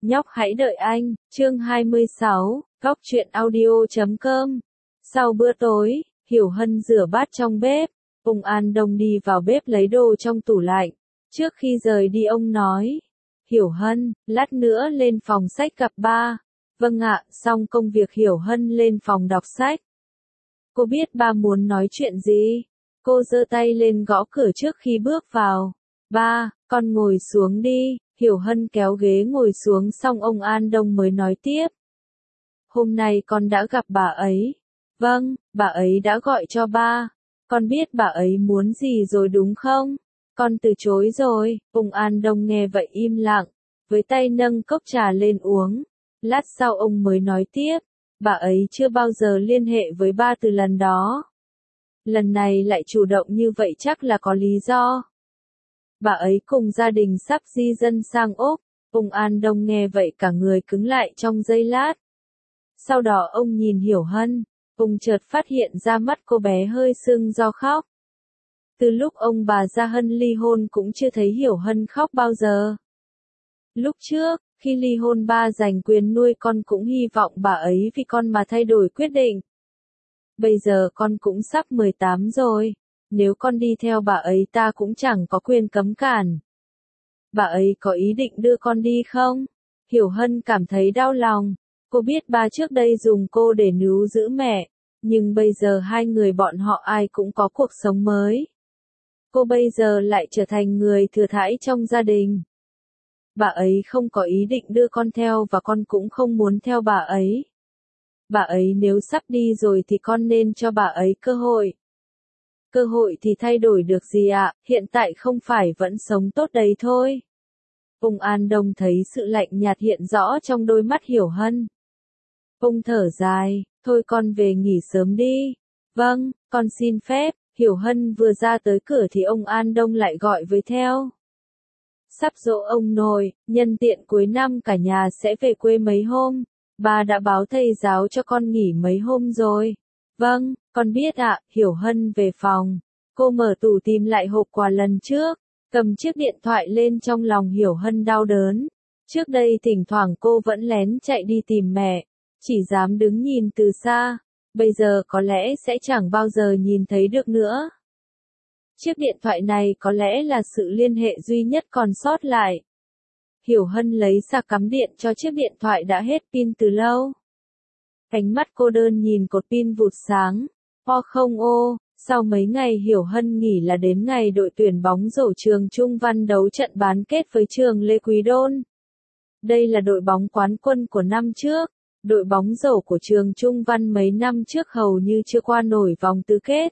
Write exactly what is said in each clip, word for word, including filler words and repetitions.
Nhóc hãy đợi anh, chương hai mươi sáu, góc truyện audio chấm com. Sau bữa tối, Hiểu Hân rửa bát trong bếp, ông An Đông đi vào bếp lấy đồ trong tủ lạnh. Trước khi rời đi ông nói, Hiểu Hân, lát nữa lên phòng sách gặp ba. Vâng ạ, xong công việc Hiểu Hân lên phòng đọc sách. Cô biết ba muốn nói chuyện gì? Cô giơ tay lên gõ cửa trước khi bước vào. Ba, con ngồi xuống đi. Hiểu Hân kéo ghế ngồi xuống xong ông An Đông mới nói tiếp. Hôm nay con đã gặp bà ấy. Vâng, bà ấy đã gọi cho ba. Con biết bà ấy muốn gì rồi đúng không? Con từ chối rồi. Ông An Đông nghe vậy im lặng, với tay nâng cốc trà lên uống. Lát sau ông mới nói tiếp. Bà ấy chưa bao giờ liên hệ với ba từ lần đó. Lần này lại chủ động như vậy chắc là có lý do. Bà ấy cùng gia đình sắp di dân sang Úc. Ông An Đông nghe vậy cả người cứng lại trong giây lát. Sau đó ông nhìn Hiểu Hân, ông chợt phát hiện ra mắt cô bé hơi sưng do khóc. Từ lúc ông bà Gia Hân ly hôn cũng chưa thấy Hiểu Hân khóc bao giờ. Lúc trước, khi ly hôn ba giành quyền nuôi con cũng hy vọng bà ấy vì con mà thay đổi quyết định. Bây giờ con cũng sắp mười tám rồi. Nếu con đi theo bà ấy ta cũng chẳng có quyền cấm cản. Bà ấy có ý định đưa con đi không? Hiểu Hân cảm thấy đau lòng. Cô biết ba trước đây dùng cô để níu giữ mẹ. Nhưng bây giờ hai người bọn họ ai cũng có cuộc sống mới. Cô bây giờ lại trở thành người thừa thãi trong gia đình. Bà ấy không có ý định đưa con theo và con cũng không muốn theo bà ấy. Bà ấy nếu sắp đi rồi thì con nên cho bà ấy cơ hội. Cơ hội thì thay đổi được gì ạ, à? Hiện tại không phải vẫn sống tốt đấy thôi. Ông An Đông thấy sự lạnh nhạt hiện rõ trong đôi mắt Hiểu Hân. Ông thở dài, thôi con về nghỉ sớm đi. Vâng, con xin phép. Hiểu Hân vừa ra tới cửa thì ông An Đông lại gọi với theo. Sắp giỗ ông nội, nhân tiện cuối năm cả nhà sẽ về quê mấy hôm. Bà đã báo thầy giáo cho con nghỉ mấy hôm rồi. Vâng, con biết ạ. Hiểu Hân về phòng. Cô mở tủ tìm lại hộp quà lần trước. Cầm chiếc điện thoại lên trong lòng Hiểu Hân đau đớn. Trước đây thỉnh thoảng cô vẫn lén chạy đi tìm mẹ. Chỉ dám đứng nhìn từ xa. Bây giờ có lẽ sẽ chẳng bao giờ nhìn thấy được nữa. Chiếc điện thoại này có lẽ là sự liên hệ duy nhất còn sót lại. Hiểu Hân lấy sạc cắm điện cho chiếc điện thoại đã hết pin từ lâu. Ánh mắt cô đơn nhìn cột pin vụt sáng. O không ô, sau mấy ngày Hiểu Hân nghỉ là đến ngày đội tuyển bóng rổ trường Trung Văn đấu trận bán kết với trường Lê Quý Đôn. Đây là đội bóng quán quân của năm trước. Đội bóng rổ của trường Trung Văn mấy năm trước hầu như chưa qua nổi vòng tứ kết.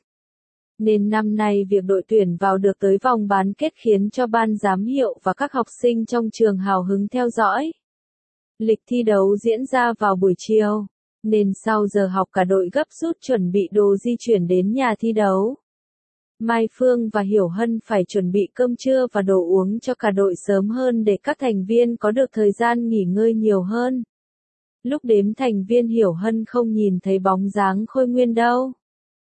Nên năm nay việc đội tuyển vào được tới vòng bán kết khiến cho ban giám hiệu và các học sinh trong trường hào hứng theo dõi. Lịch thi đấu diễn ra vào buổi chiều, nên sau giờ học cả đội gấp rút chuẩn bị đồ di chuyển đến nhà thi đấu. Mai Phương và Hiểu Hân phải chuẩn bị cơm trưa và đồ uống cho cả đội sớm hơn để các thành viên có được thời gian nghỉ ngơi nhiều hơn. Lúc đếm thành viên Hiểu Hân không nhìn thấy bóng dáng Khôi Nguyên đâu.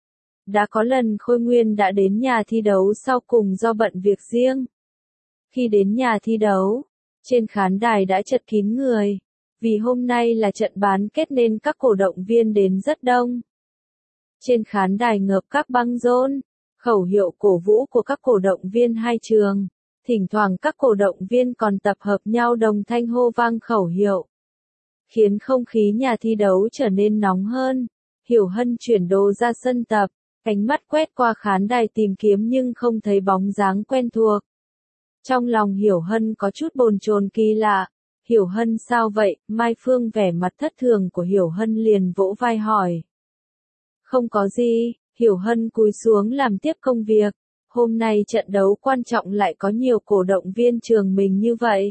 Đã có lần Khôi Nguyên đã đến nhà thi đấu sau cùng do bận việc riêng. Khi đến nhà thi đấu, trên khán đài đã chật kín người. Vì hôm nay là trận bán kết nên các cổ động viên đến rất đông. Trên khán đài ngập các băng rôn, khẩu hiệu cổ vũ của các cổ động viên hai trường. Thỉnh thoảng các cổ động viên còn tập hợp nhau đồng thanh hô vang khẩu hiệu. Khiến không khí nhà thi đấu trở nên nóng hơn. Hiểu Hân chuyển đồ ra sân tập. Ánh mắt quét qua khán đài tìm kiếm nhưng không thấy bóng dáng quen thuộc. Trong lòng Hiểu Hân có chút bồn chồn kỳ lạ. Hiểu Hân sao vậy? Mai Phương vẻ mặt thất thường của Hiểu Hân liền vỗ vai hỏi. Không có gì, Hiểu Hân cúi xuống làm tiếp công việc. Hôm nay trận đấu quan trọng lại có nhiều cổ động viên trường mình như vậy.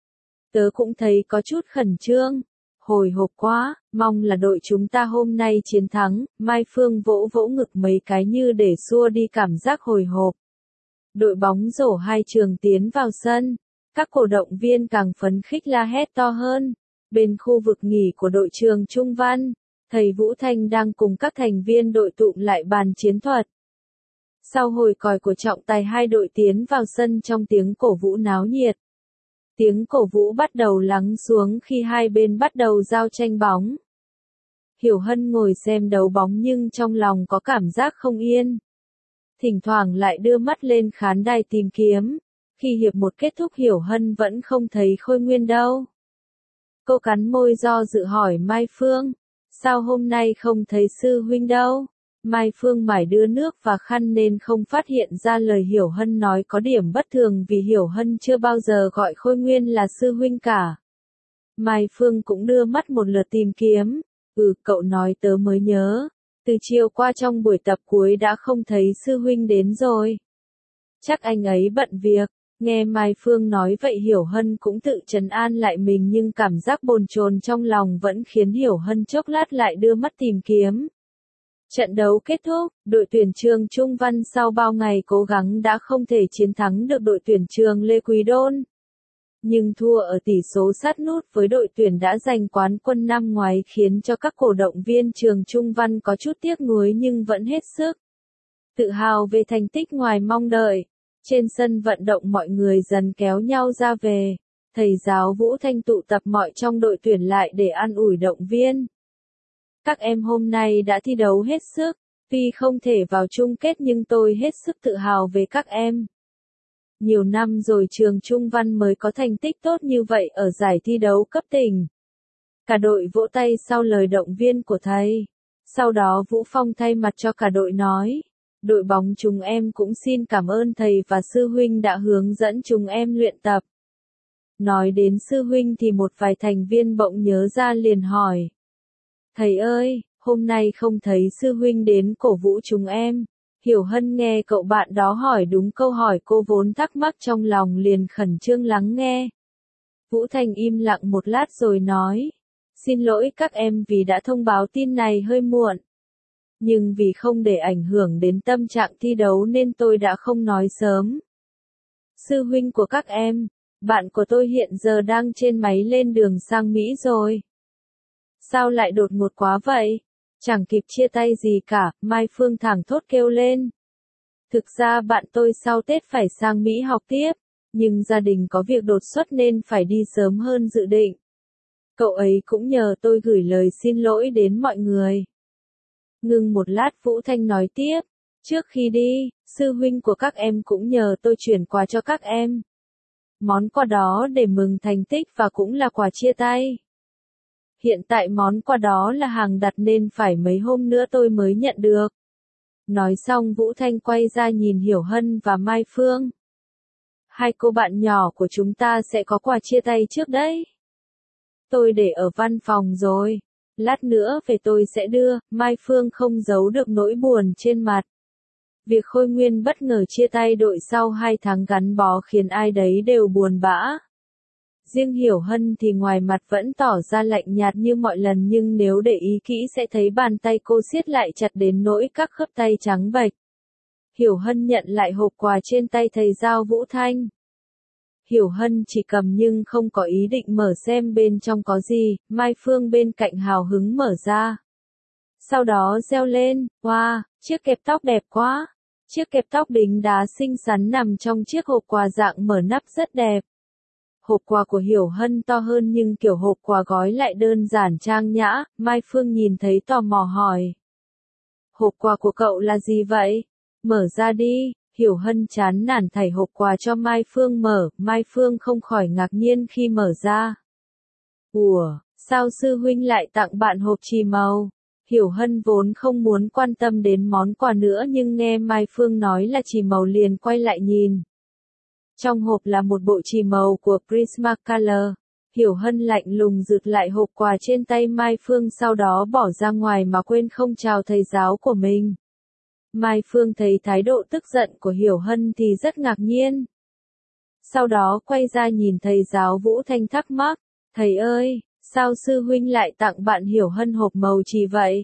Tớ cũng thấy có chút khẩn trương. Hồi hộp quá, mong là đội chúng ta hôm nay chiến thắng. Mai Phương vỗ vỗ ngực mấy cái như để xua đi cảm giác hồi hộp. Đội bóng rổ hai trường tiến vào sân. Các cổ động viên càng phấn khích la hét to hơn. Bên khu vực nghỉ của đội trường Trung Văn, thầy Vũ Thanh đang cùng các thành viên đội tụm lại bàn chiến thuật. Sau hồi còi của trọng tài hai đội tiến vào sân trong tiếng cổ vũ náo nhiệt. Tiếng cổ vũ bắt đầu lắng xuống khi hai bên bắt đầu giao tranh bóng. Hiểu Hân ngồi xem đấu bóng nhưng trong lòng có cảm giác không yên. Thỉnh thoảng lại đưa mắt lên khán đài tìm kiếm. Khi hiệp một kết thúc Hiểu Hân vẫn không thấy Khôi Nguyên đâu. Cô cắn môi do dự hỏi Mai Phương. Sao hôm nay không thấy sư huynh đâu? Mai Phương mải đưa nước và khăn nên không phát hiện ra lời Hiểu Hân nói có điểm bất thường vì Hiểu Hân chưa bao giờ gọi Khôi Nguyên là sư huynh cả. Mai Phương cũng đưa mắt một lượt tìm kiếm. Ừ, cậu nói tớ mới nhớ. Từ chiều qua trong buổi tập cuối đã không thấy sư huynh đến rồi. Chắc anh ấy bận việc. Nghe Mai Phương nói vậy Hiểu Hân cũng tự trấn an lại mình nhưng cảm giác bồn chồn trong lòng vẫn khiến Hiểu Hân chốc lát lại đưa mắt tìm kiếm. Trận đấu kết thúc, đội tuyển trường Trung Văn sau bao ngày cố gắng đã không thể chiến thắng được đội tuyển trường Lê Quý Đôn. Nhưng thua ở tỷ số sát nút với đội tuyển đã giành quán quân năm ngoái khiến cho các cổ động viên trường Trung Văn có chút tiếc nuối nhưng vẫn hết sức tự hào về thành tích ngoài mong đợi. Trên sân vận động mọi người dần kéo nhau ra về. Thầy giáo Vũ Thanh tụ tập mọi trong đội tuyển lại để an ủi động viên. Các em hôm nay đã thi đấu hết sức. Tuy không thể vào chung kết nhưng tôi hết sức tự hào về các em. Nhiều năm rồi trường Trung Văn mới có thành tích tốt như vậy ở giải thi đấu cấp tỉnh. Cả đội vỗ tay sau lời động viên của thầy. Sau đó Vũ Phong thay mặt cho cả đội nói. Đội bóng chúng em cũng xin cảm ơn thầy và sư huynh đã hướng dẫn chúng em luyện tập. Nói đến sư huynh thì một vài thành viên bỗng nhớ ra liền hỏi. Thầy ơi, hôm nay không thấy sư huynh đến cổ vũ chúng em. Hiểu Hân nghe cậu bạn đó hỏi đúng câu hỏi cô vốn thắc mắc trong lòng liền khẩn trương lắng nghe. Vũ Thành im lặng một lát rồi nói. Xin lỗi các em vì đã thông báo tin này hơi muộn. Nhưng vì không để ảnh hưởng đến tâm trạng thi đấu nên tôi đã không nói sớm. Sư huynh của các em, bạn của tôi hiện giờ đang trên máy lên đường sang Mỹ rồi. Sao lại đột ngột quá vậy? Chẳng kịp chia tay gì cả, Mai Phương thảng thốt kêu lên. Thực ra bạn tôi sau Tết phải sang Mỹ học tiếp, nhưng gia đình có việc đột xuất nên phải đi sớm hơn dự định. Cậu ấy cũng nhờ tôi gửi lời xin lỗi đến mọi người. Ngừng một lát Vũ Thanh nói tiếp, trước khi đi, sư huynh của các em cũng nhờ tôi chuyển quà cho các em. Món quà đó để mừng thành tích và cũng là quà chia tay. Hiện tại món quà đó là hàng đặt nên phải mấy hôm nữa tôi mới nhận được. Nói xong Vũ Thanh quay ra nhìn Hiểu Hân và Mai Phương. Hai cô bạn nhỏ của chúng ta sẽ có quà chia tay trước đấy. Tôi để ở văn phòng rồi. Lát nữa về tôi sẽ đưa, Mai Phương không giấu được nỗi buồn trên mặt. Việc Khôi Nguyên bất ngờ chia tay đội sau hai tháng gắn bó khiến ai đấy đều buồn bã. Riêng Hiểu Hân thì ngoài mặt vẫn tỏ ra lạnh nhạt như mọi lần nhưng nếu để ý kỹ sẽ thấy bàn tay cô siết lại chặt đến nỗi các khớp tay trắng bệch. Hiểu Hân nhận lại hộp quà trên tay thầy giao Vũ Thanh. Hiểu Hân chỉ cầm nhưng không có ý định mở xem bên trong có gì, Mai Phương bên cạnh hào hứng mở ra. Sau đó reo lên, wow, chiếc kẹp tóc đẹp quá. Chiếc kẹp tóc đính đá xinh xắn nằm trong chiếc hộp quà dạng mở nắp rất đẹp. Hộp quà của Hiểu Hân to hơn nhưng kiểu hộp quà gói lại đơn giản trang nhã, Mai Phương nhìn thấy tò mò hỏi. Hộp quà của cậu là gì vậy? Mở ra đi. Hiểu Hân chán nản thảy hộp quà cho Mai Phương mở, Mai Phương không khỏi ngạc nhiên khi mở ra. Ủa, sao sư huynh lại tặng bạn hộp chì màu? Hiểu Hân vốn không muốn quan tâm đến món quà nữa nhưng nghe Mai Phương nói là chì màu liền quay lại nhìn. Trong hộp là một bộ chì màu của Prismacolor. Hiểu Hân lạnh lùng rụt lại hộp quà trên tay Mai Phương sau đó bỏ ra ngoài mà quên không chào thầy giáo của mình. Mai Phương thấy thái độ tức giận của Hiểu Hân thì rất ngạc nhiên. Sau đó quay ra nhìn thầy giáo Vũ Thanh thắc mắc, thầy ơi, sao sư huynh lại tặng bạn Hiểu Hân hộp màu chì vậy?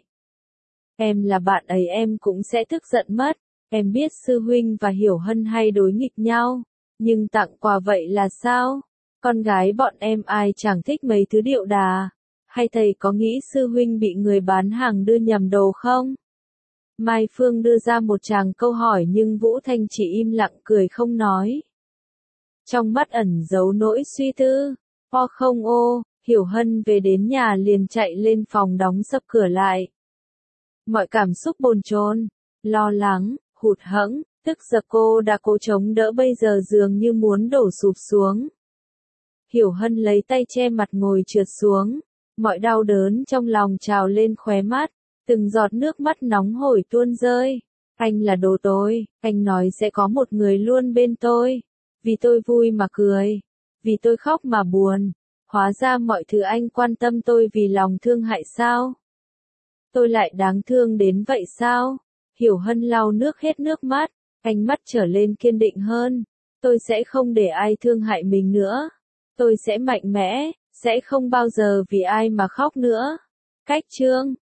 Em là bạn ấy em cũng sẽ tức giận mất, em biết sư huynh và Hiểu Hân hay đối nghịch nhau, nhưng tặng quà vậy là sao? Con gái bọn em ai chẳng thích mấy thứ điệu đà, hay thầy có nghĩ sư huynh bị người bán hàng đưa nhầm đồ không? Mai Phương đưa ra một tràng câu hỏi nhưng Vũ Thanh chỉ im lặng cười không nói. trong mắt ẩn giấu nỗi suy tư. O không ô, Hiểu Hân về đến nhà liền chạy lên phòng đóng sập cửa lại. Mọi cảm xúc bồn chồn, lo lắng, hụt hẫng, tức giận cô đã cố chống đỡ bây giờ dường như muốn đổ sụp xuống. Hiểu Hân lấy tay che mặt ngồi trượt xuống, mọi đau đớn trong lòng trào lên khóe mắt, từng giọt nước mắt nóng hổi tuôn rơi. Anh là đồ tôi, anh nói sẽ có một người luôn bên tôi, vì tôi vui mà cười, vì tôi khóc mà buồn, hóa ra mọi thứ anh quan tâm tôi vì lòng thương hại sao? Tôi lại đáng thương đến vậy sao? Hiểu Hân lau nước hết nước mắt, ánh mắt trở lên kiên định hơn. Tôi sẽ không để ai thương hại mình nữa. Tôi sẽ mạnh mẽ, sẽ không bao giờ vì ai mà khóc nữa. Cách chương